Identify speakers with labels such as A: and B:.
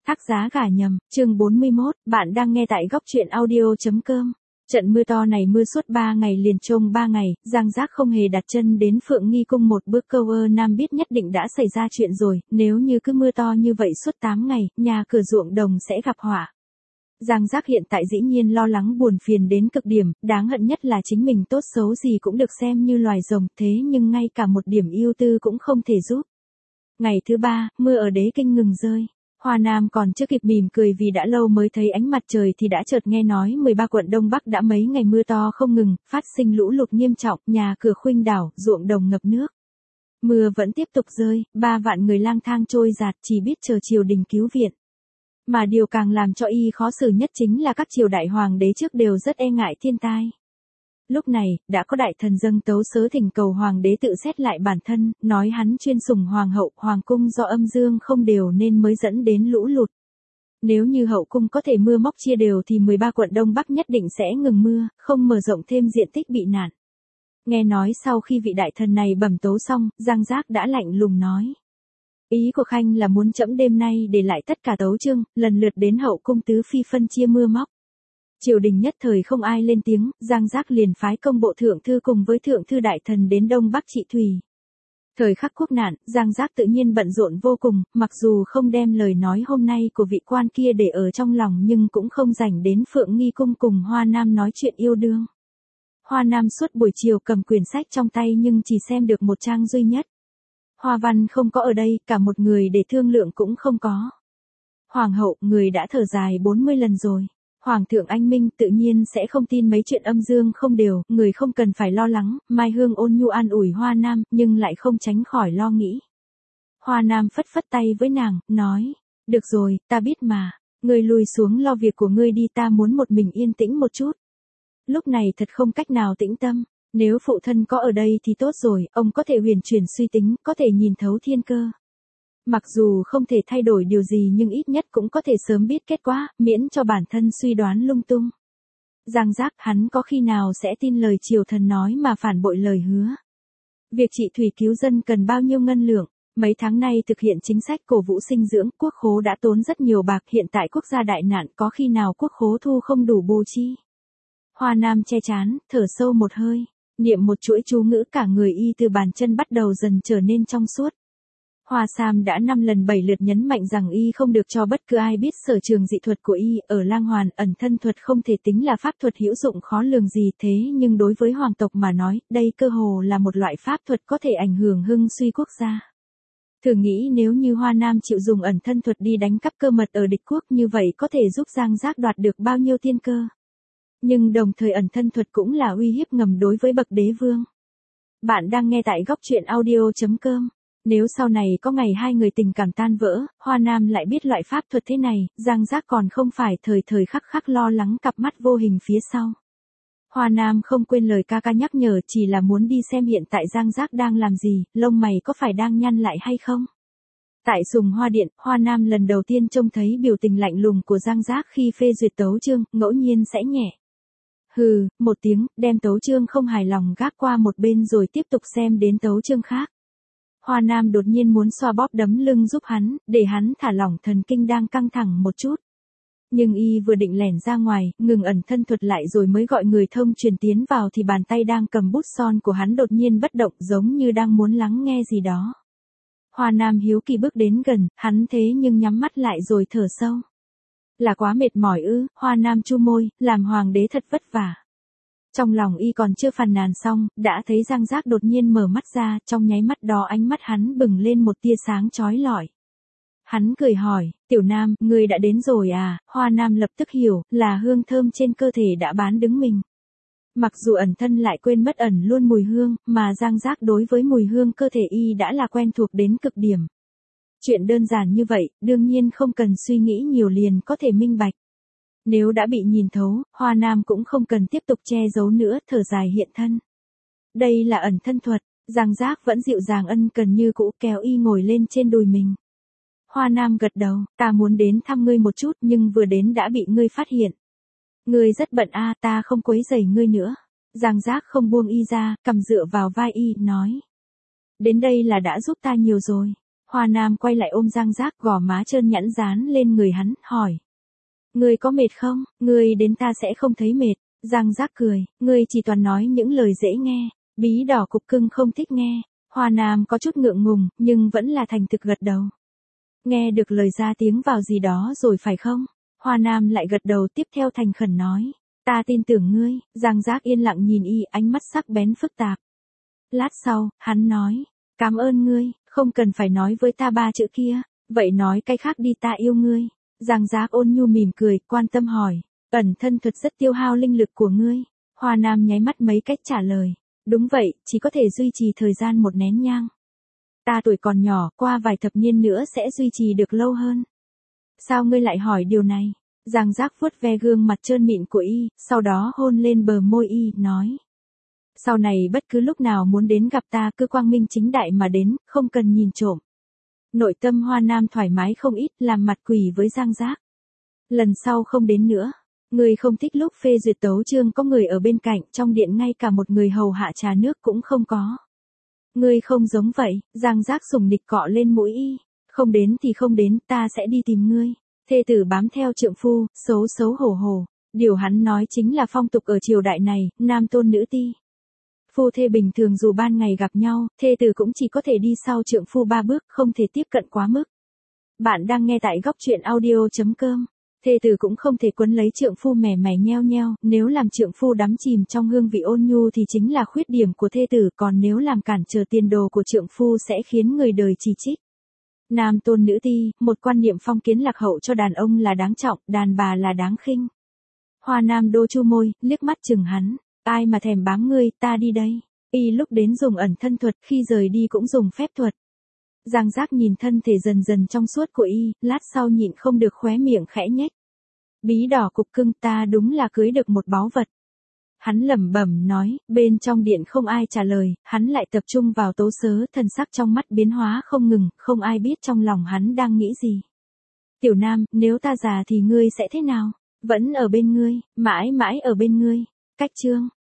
A: Thác giá gả nhầm, chương 41, bạn đang nghe tại góc truyện audio.com. Trận mưa to này mưa suốt 3 ngày liền trông 3 ngày, Giang Giác không hề đặt chân đến Phượng Nghi Cung một bước. Câu Nam biết nhất định đã xảy ra chuyện rồi, nếu như cứ mưa to như vậy suốt 8 ngày, nhà cửa ruộng đồng sẽ gặp họa. Giang Giác hiện tại dĩ nhiên lo lắng buồn phiền đến cực điểm, đáng hận nhất là chính mình tốt xấu gì cũng được xem như loài rồng, thế nhưng ngay cả một điểm ưu tư cũng không thể giúp. Ngày thứ 3, mưa ở Đế Kinh ngừng rơi. Hoa Nam còn chưa kịp mỉm cười vì đã lâu mới thấy ánh mặt trời thì đã chợt nghe nói 13 quận Đông Bắc đã mấy ngày mưa to không ngừng, phát sinh lũ lụt nghiêm trọng, nhà cửa khuynh đảo, ruộng đồng ngập nước. Mưa vẫn tiếp tục rơi, 3 vạn người lang thang trôi dạt chỉ biết chờ triều đình cứu viện. Mà điều càng làm cho y khó xử nhất chính là các triều đại hoàng đế trước đều rất e ngại thiên tai. Lúc này, đã có đại thần dâng tấu sớ thỉnh cầu hoàng đế tự xét lại bản thân, nói hắn chuyên sủng hoàng hậu, hoàng cung do âm dương không đều nên mới dẫn đến lũ lụt. Nếu như hậu cung có thể mưa móc chia đều thì 13 quận Đông Bắc nhất định sẽ ngừng mưa, không mở rộng thêm diện tích bị nạn. Nghe nói sau khi vị đại thần này bẩm tấu xong, Giang Giác đã lạnh lùng nói. Ý của Khanh là muốn trẫm đêm nay để lại tất cả tấu chương, lần lượt đến hậu cung tứ phi phân chia mưa móc. Triều đình nhất thời không ai lên tiếng, Giang Giác liền phái công bộ thượng thư cùng với thượng thư đại thần đến Đông Bắc trị thủy. Thời khắc quốc nạn, Giang Giác tự nhiên bận rộn vô cùng, mặc dù không đem lời nói hôm nay của vị quan kia để ở trong lòng nhưng cũng không rảnh đến Phượng Nghi Cung cùng Hoa Nam nói chuyện yêu đương. Hoa Nam suốt buổi chiều cầm quyển sách trong tay nhưng chỉ xem được một trang duy nhất. Hoa Văn không có ở đây, cả một người để thương lượng cũng không có. Hoàng hậu, người đã thở dài 40 lần rồi. Hoàng thượng anh minh tự nhiên sẽ không tin mấy chuyện âm dương không đều, người không cần phải lo lắng. Mai Hương ôn nhu an ủi Hoa Nam, nhưng lại không tránh khỏi lo nghĩ. Hoa Nam phất phất tay với nàng, nói, được rồi, ta biết mà, ngươi lùi xuống lo việc của ngươi đi, ta muốn một mình yên tĩnh một chút. Lúc này thật không cách nào tĩnh tâm, nếu phụ thân có ở đây thì tốt rồi, ông có thể huyền chuyển suy tính, có thể nhìn thấu thiên cơ. Mặc dù không thể thay đổi điều gì nhưng ít nhất cũng có thể sớm biết kết quả, miễn cho bản thân suy đoán lung tung. Giang Giác, hắn có khi nào sẽ tin lời triều thần nói mà phản bội lời hứa. Việc trị thủy cứu dân cần bao nhiêu ngân lượng, mấy tháng nay thực hiện chính sách cổ vũ sinh dưỡng, quốc khố đã tốn rất nhiều bạc, hiện tại quốc gia đại nạn có khi nào quốc khố thu không đủ bù chi. Hoa Nam che trán, thở sâu một hơi, niệm một chuỗi chú ngữ, cả người y từ bàn chân bắt đầu dần trở nên trong suốt. Hoa Sam đã 5 lần 7 lượt nhấn mạnh rằng y không được cho bất cứ ai biết sở trường dị thuật của y. Ở Lang Hoàn, ẩn thân thuật không thể tính là pháp thuật hữu dụng khó lường gì, thế nhưng đối với hoàng tộc mà nói, đây cơ hồ là một loại pháp thuật có thể ảnh hưởng hưng suy quốc gia. Thử nghĩ nếu như Hoa Nam chịu dùng ẩn thân thuật đi đánh cắp cơ mật ở địch quốc, như vậy có thể giúp Giang Giác đoạt được bao nhiêu thiên cơ. Nhưng đồng thời ẩn thân thuật cũng là uy hiếp ngầm đối với bậc đế vương. Bạn đang nghe tại góc truyện audio.com. Nếu sau này có ngày hai người tình cảm tan vỡ, Hoa Nam lại biết loại pháp thuật thế này, Giang Giác còn không phải thời thời khắc khắc lo lắng cặp mắt vô hình phía sau. Hoa Nam không quên lời ca ca nhắc nhở, chỉ là muốn đi xem hiện tại Giang Giác đang làm gì, lông mày có phải đang nhăn lại hay không. Tại Sùng Hoa Điện, Hoa Nam lần đầu tiên trông thấy biểu tình lạnh lùng của Giang Giác khi phê duyệt tấu chương, ngẫu nhiên sẽ nhẹ. Hừ, một tiếng, đem tấu chương không hài lòng gác qua một bên rồi tiếp tục xem đến tấu chương khác. Hoa Nam đột nhiên muốn xoa bóp đấm lưng giúp hắn, để hắn thả lỏng thần kinh đang căng thẳng một chút. Nhưng y vừa định lẻn ra ngoài, ngừng ẩn thân thuật lại rồi mới gọi người thông truyền tiến vào thì bàn tay đang cầm bút son của hắn đột nhiên bất động, giống như đang muốn lắng nghe gì đó. Hoa Nam hiếu kỳ bước đến gần, hắn thế nhưng nhắm mắt lại rồi thở sâu. Là quá mệt mỏi ư? Hoa Nam chu môi, làm hoàng đế thật vất vả. Trong lòng y còn chưa phàn nàn xong, đã thấy Giang Giác đột nhiên mở mắt ra, trong nháy mắt đó ánh mắt hắn bừng lên một tia sáng chói lọi. Hắn cười hỏi, Tiểu Nam, ngươi đã đến rồi à? Hoa Nam lập tức hiểu, là hương thơm trên cơ thể đã bán đứng mình. Mặc dù ẩn thân lại quên mất ẩn luôn mùi hương, mà Giang Giác đối với mùi hương cơ thể y đã là quen thuộc đến cực điểm. Chuyện đơn giản như vậy, đương nhiên không cần suy nghĩ nhiều liền có thể minh bạch. Nếu đã bị nhìn thấu, Hoa Nam cũng không cần tiếp tục che giấu nữa, thở dài hiện thân. Đây là ẩn thân thuật, Giang Giác vẫn dịu dàng ân cần như cũ, kéo y ngồi lên trên đùi mình. Hoa Nam gật đầu, ta muốn đến thăm ngươi một chút nhưng vừa đến đã bị ngươi phát hiện. Ngươi rất bận à, ta không quấy rầy ngươi nữa. Giang Giác không buông y ra, cầm dựa vào vai y, nói. Đến đây là đã giúp ta nhiều rồi. Hoa Nam quay lại ôm Giang Giác, gò má trơn nhẵn dán lên người hắn, hỏi. Ngươi có mệt không? Ngươi đến ta sẽ không thấy mệt. Giang Giác cười, ngươi chỉ toàn nói những lời dễ nghe. Bí đỏ cục cưng không thích nghe. Hoa Nam có chút ngượng ngùng, nhưng vẫn là thành thực gật đầu. Nghe được lời ra tiếng vào gì đó rồi phải không? Hoa Nam lại gật đầu, tiếp theo thành khẩn nói. Ta tin tưởng ngươi. Giang Giác yên lặng nhìn y, ánh mắt sắc bén phức tạp. Lát sau, hắn nói. Cảm ơn ngươi, không cần phải nói với ta 3 chữ kia. Vậy nói cái khác đi, ta yêu ngươi. Giang Giác ôn nhu mỉm cười, quan tâm hỏi. Ẩn thân thuật rất tiêu hao linh lực của ngươi. Hoa Nam nháy mắt mấy cách trả lời. Đúng vậy, chỉ có thể duy trì thời gian 1 nén nhang. Ta tuổi còn nhỏ, qua vài thập niên nữa sẽ duy trì được lâu hơn. Sao ngươi lại hỏi điều này? Giang Giác vuốt ve gương mặt trơn mịn của y, sau đó hôn lên bờ môi y, nói. Sau này bất cứ lúc nào muốn đến gặp ta cứ quang minh chính đại mà đến, không cần nhìn trộm. Nội tâm Hoa Nam thoải mái không ít, làm mặt quỷ với Giang Giác. Lần sau không đến nữa. Ngươi không thích lúc phê duyệt tấu chương có người ở bên cạnh, trong điện ngay cả một người hầu hạ trà nước cũng không có. Ngươi không giống vậy. Giang Giác sủng nịch cọ lên mũi y. Không đến thì không đến, ta sẽ đi tìm ngươi. Thê tử bám theo trượng phu, xấu xấu hổ hổ. Điều hắn nói chính là phong tục ở triều đại này, nam tôn nữ ti. Phu thê bình thường dù ban ngày gặp nhau, thê tử cũng chỉ có thể đi sau trượng phu 3 bước, không thể tiếp cận quá mức. Bạn đang nghe tại góc truyện audio.com. Thê tử cũng không thể quấn lấy trượng phu mẻ mẻ nheo nheo, nếu làm trượng phu đắm chìm trong hương vị ôn nhu thì chính là khuyết điểm của thê tử, còn nếu làm cản trở tiền đồ của trượng phu sẽ khiến người đời chỉ trích. Nam tôn nữ ti, một quan niệm phong kiến lạc hậu cho đàn ông là đáng trọng, đàn bà là đáng khinh. Hoa Nam đô chu môi, liếc mắt chừng hắn. Ai mà thèm bám ngươi, ta đi đây. Y lúc đến dùng ẩn thân thuật, khi rời đi cũng dùng phép thuật. Giang Giác nhìn thân thể dần dần trong suốt của y, lát sau nhịn không được khóe miệng khẽ nhếch. Bí đỏ cục cưng, ta đúng là cưới được một báu vật. Hắn lẩm bẩm nói, bên trong điện không ai trả lời, hắn lại tập trung vào tố sớ, thần sắc trong mắt biến hóa không ngừng, không ai biết trong lòng hắn đang nghĩ gì. Tiểu Nam, nếu ta già thì ngươi sẽ thế nào? Vẫn ở bên ngươi, mãi mãi ở bên ngươi. Cách chương